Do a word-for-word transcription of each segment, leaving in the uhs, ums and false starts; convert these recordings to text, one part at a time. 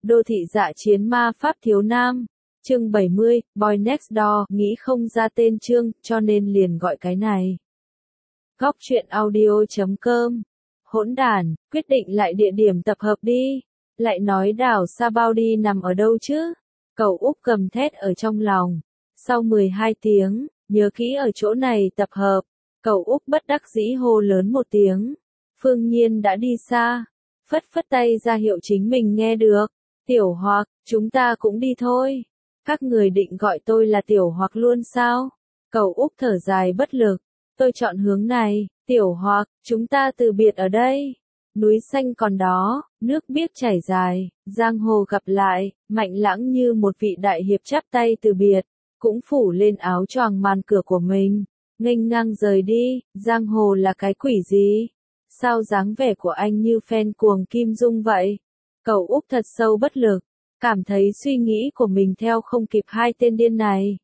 Đô thị dạ chiến ma pháp thiếu nam. Chương bảy mươi, Boy Next Door, nghĩ không ra tên chương, cho nên liền gọi cái này. Góc truyện audio chấm com. Hỗn đản, quyết định lại địa điểm tập hợp đi. Lại nói đảo Sabaudi nằm ở đâu chứ? Cậu Úc gầm thét ở trong lòng. Sau mười hai tiếng, nhớ kỹ ở chỗ này tập hợp. Cậu Úc bất đắc dĩ hô lớn một tiếng. Phương Nhiên đã đi xa. Phất phất tay ra hiệu chính mình nghe được. Tiểu Hoặc, chúng ta cũng đi thôi. Các người định gọi tôi là Tiểu Hoặc luôn sao? Cậu Úc thở dài bất lực. Tôi chọn hướng này, Tiểu Hoặc, chúng ta từ biệt ở đây. Núi xanh còn đó, nước biếc chảy dài, giang hồ gặp lại, Mạnh Lãng như một vị đại hiệp chắp tay từ biệt, cũng phủ lên áo choàng màn cửa của mình, nghênh ngang rời đi. Giang hồ là cái quỷ gì? Sao dáng vẻ của anh như fan cuồng Kim Dung vậy? Cậu Úc thật sâu bất lực, cảm thấy suy nghĩ của mình theo không kịp hai tên điên này.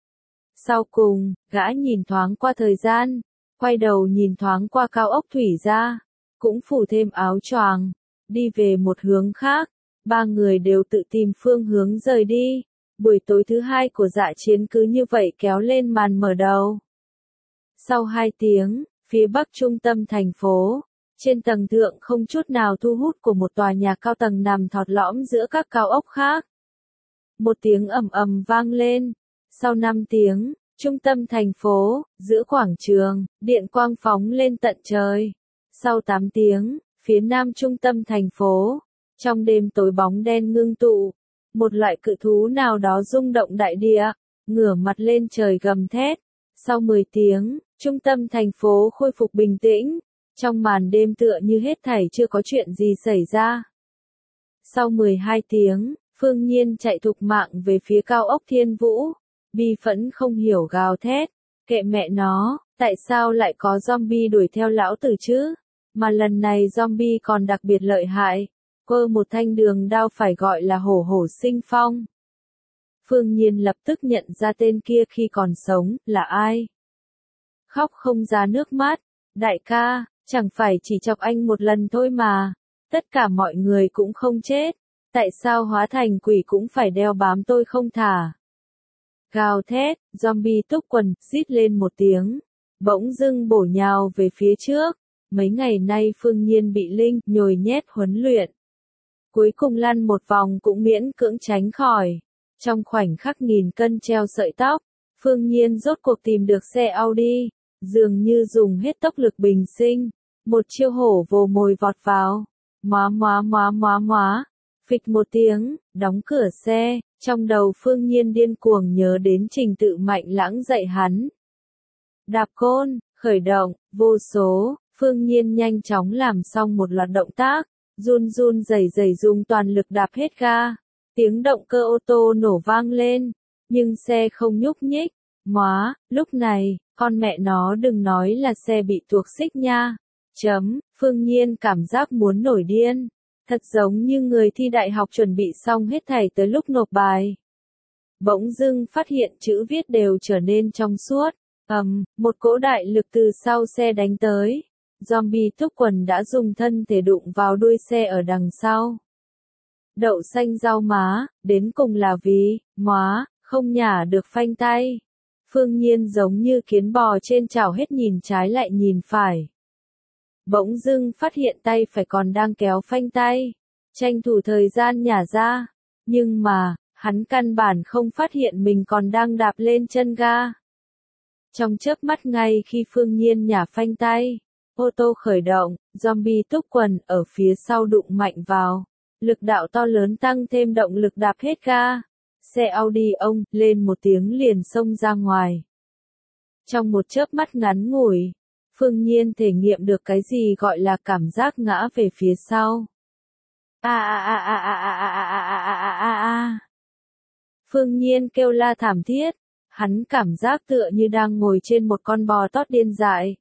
Sau cùng, gã nhìn thoáng qua thời gian, quay đầu nhìn thoáng qua cao ốc thủy gia, cũng phủ thêm áo choàng, đi về một hướng khác. Ba người đều tự tìm phương hướng rời đi. Buổi tối thứ hai của dạ chiến cứ như vậy kéo lên màn mở đầu. Sau hai tiếng, phía bắc trung tâm thành phố, trên tầng thượng không chút nào thu hút của một tòa nhà cao tầng nằm thọt lõm giữa các cao ốc khác. Một tiếng ầm ầm vang lên. Sau năm tiếng, trung tâm thành phố, giữa quảng trường, điện quang phóng lên tận trời. Sau tám tiếng, phía nam trung tâm thành phố, trong đêm tối bóng đen ngưng tụ, một loại cự thú nào đó rung động đại địa, ngửa mặt lên trời gầm thét. Sau mười tiếng, trung tâm thành phố khôi phục bình tĩnh, trong màn đêm tựa như hết thảy chưa có chuyện gì xảy ra. Sau mười hai tiếng, Phương Nhiên chạy thục mạng về phía cao ốc Thiên Vũ, bi phẫn không hiểu gào thét, kệ mẹ nó, tại sao lại có zombie đuổi theo lão tử chứ? Mà lần này zombie còn đặc biệt lợi hại, cơ một thanh đường đao phải gọi là hổ hổ sinh phong. Phương Nhiên lập tức nhận ra tên kia khi còn sống, là ai? Khóc không ra nước mắt, đại ca, chẳng phải chỉ chọc anh một lần thôi mà, tất cả mọi người cũng không chết, tại sao hóa thành quỷ cũng phải đeo bám tôi không thả? Gào thét, zombie túc quần, rít lên một tiếng, bỗng dưng bổ nhào về phía trước. Mấy ngày nay Phương Nhiên bị Linh nhồi nhét huấn luyện, cuối cùng lăn một vòng cũng miễn cưỡng tránh khỏi. Trong khoảnh khắc nghìn cân treo sợi tóc, Phương Nhiên rốt cuộc tìm được xe Audi, dường như dùng hết tốc lực bình sinh, một chiêu hổ vồ mồi vọt vào, móa móa móa móa móa, phịch một tiếng, đóng cửa xe. Trong đầu Phương Nhiên điên cuồng nhớ đến trình tự Mạnh Lãng dạy hắn. Đạp côn, khởi động, vô số. Phương Nhiên nhanh chóng làm xong một loạt động tác, run run rẩy rẩy dùng toàn lực đạp hết ga. Tiếng động cơ ô tô nổ vang lên, nhưng xe không nhúc nhích. Móa, lúc này, con mẹ nó đừng nói là xe bị tuộc xích nha. Chấm, Phương Nhiên cảm giác muốn nổi điên. Thật giống như người thi đại học chuẩn bị xong hết thảy tới lúc nộp bài. Bỗng dưng phát hiện chữ viết đều trở nên trong suốt. Ầm, um, một cỗ đại lực từ sau xe đánh tới. Zombie túc quần đã dùng thân thể đụng vào đuôi xe ở đằng sau. Đậu xanh rau má, đến cùng là vì, móa, không nhả được phanh tay. Phương Nhiên giống như kiến bò trên chảo hết nhìn trái lại nhìn phải. Bỗng dưng phát hiện tay phải còn đang kéo phanh tay, tranh thủ thời gian nhả ra. Nhưng mà, hắn căn bản không phát hiện mình còn đang đạp lên chân ga. Trong chớp mắt ngay khi Phương Nhiên nhả phanh tay, ô tô khởi động, zombie túc quần ở phía sau đụng mạnh vào. Lực đạo to lớn tăng thêm động lực đạp hết ga. Xe Audi ông lên một tiếng liền xông ra ngoài. Trong một chớp mắt ngắn ngủi, Phương Nhiên thể nghiệm được cái gì gọi là cảm giác ngã về phía sau. A a a a a a a a a a a. Phương Nhiên kêu la thảm thiết, hắn cảm giác tựa như đang ngồi trên một con bò tót điên dại.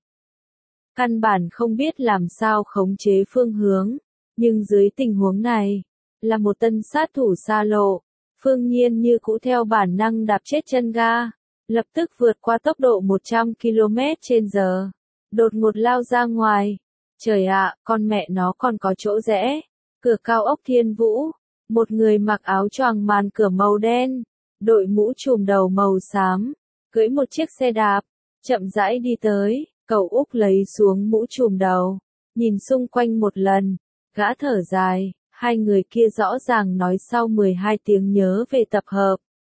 Căn bản không biết làm sao khống chế phương hướng, nhưng dưới tình huống này, là một tân sát thủ xa lộ, Phương Nhiên như cũ theo bản năng đạp chết chân ga, lập tức vượt qua tốc độ một trăm ki lô mét trên giờ, đột ngột lao ra ngoài. Trời ạ, con mẹ nó còn có chỗ rẽ, cửa cao ốc Thiên Vũ, Một người mặc áo choàng màn cửa màu đen, đội mũ trùm đầu màu xám, cưỡi một chiếc xe đạp, chậm rãi đi tới. Cậu Úc lấy xuống mũ trùm đầu, nhìn xung quanh một lần, gã thở dài, hai người kia rõ ràng nói sau mười hai tiếng nhớ về tập hợp.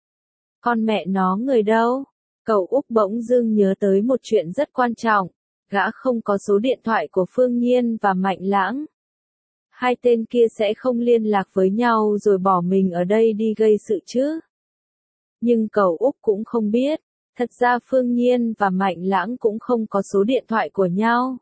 Con mẹ nó người đâu? Cậu Úc bỗng dưng nhớ tới một chuyện rất quan trọng, gã không có số điện thoại của Phương Nhiên và Mạnh Lãng. Hai tên kia sẽ không liên lạc với nhau rồi bỏ mình ở đây đi gây sự chứ. Nhưng cậu Úc cũng không biết, thật ra Phương Nhiên và Mạnh Lãng cũng không có số điện thoại của nhau.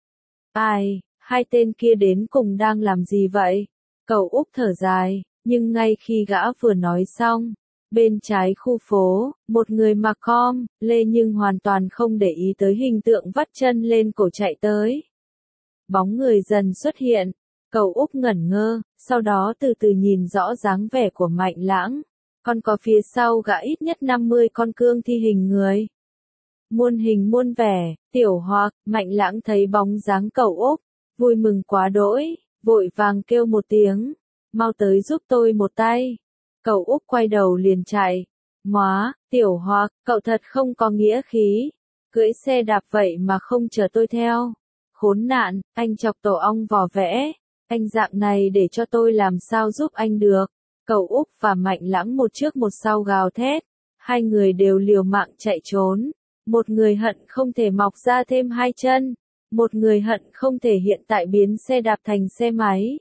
Ai, hai tên kia đến cùng đang làm gì vậy? Cậu Úc thở dài, nhưng ngay khi gã vừa nói xong, bên trái khu phố, một người mặc com, lê nhưng hoàn toàn không để ý tới hình tượng vắt chân lên cổ chạy tới. Bóng người dần xuất hiện, cậu Úc ngẩn ngơ, sau đó từ từ nhìn rõ dáng vẻ của Mạnh Lãng. Còn có phía sau gã ít nhất năm mươi con cương thi hình người. Muôn hình muôn vẻ, Tiểu Hoặc, Mạnh Lãng thấy bóng dáng cậu Úc, vui mừng quá đỗi, vội vàng kêu một tiếng, mau tới giúp tôi một tay. Cậu Úc quay đầu liền chạy. Móa, Tiểu Hoặc, cậu thật không có nghĩa khí, cưỡi xe đạp vậy mà không chờ tôi theo. Khốn nạn, anh chọc tổ ong vò vẽ, anh dạng này để cho tôi làm sao giúp anh được. Cậu Úc và Mạnh Lãng một trước một sau gào thét, hai người đều liều mạng chạy trốn. Một người hận không thể mọc ra thêm hai chân, một người hận không thể hiện tại biến xe đạp thành xe máy.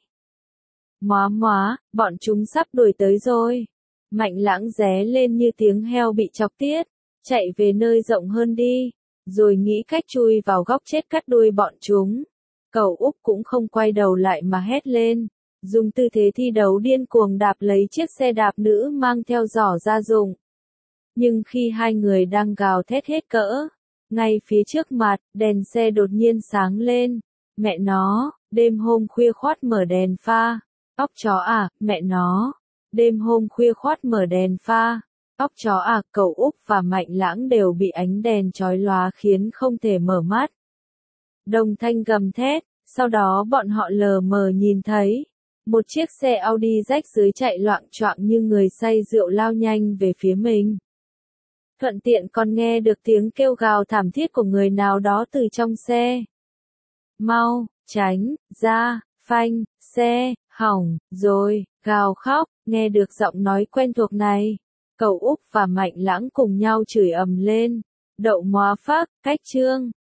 Móa móa, bọn chúng sắp đuổi tới rồi. Mạnh Lãng ré lên như tiếng heo bị chọc tiết, chạy về nơi rộng hơn đi, rồi nghĩ cách chui vào góc chết cắt đuôi bọn chúng. Cậu Úc cũng không quay đầu lại mà hét lên, dùng tư thế thi đấu điên cuồng đạp lấy chiếc xe đạp nữ mang theo giỏ gia dụng. Nhưng khi hai người đang gào thét hết cỡ, ngay phía trước mặt, đèn xe đột nhiên sáng lên. Mẹ nó, đêm hôm khuya khoắt mở đèn pha. Óc chó à, mẹ nó. Đêm hôm khuya khoắt mở đèn pha. Óc chó à, cậu Úc và Mạnh Lãng đều bị ánh đèn chói lóa khiến không thể mở mắt. Đồng thanh gầm thét, sau đó bọn họ lờ mờ nhìn thấy một chiếc xe Audi rách dưới chạy loạng choạng như người say rượu lao nhanh về phía mình. Thuận tiện còn nghe được tiếng kêu gào thảm thiết của người nào đó từ trong xe. Mau, tránh, ra, phanh, xe, hỏng, rồi, gào khóc, nghe được giọng nói quen thuộc này. Cậu Úc và Mạnh Lãng cùng nhau chửi ầm lên. Đậu móa phác, cách chương.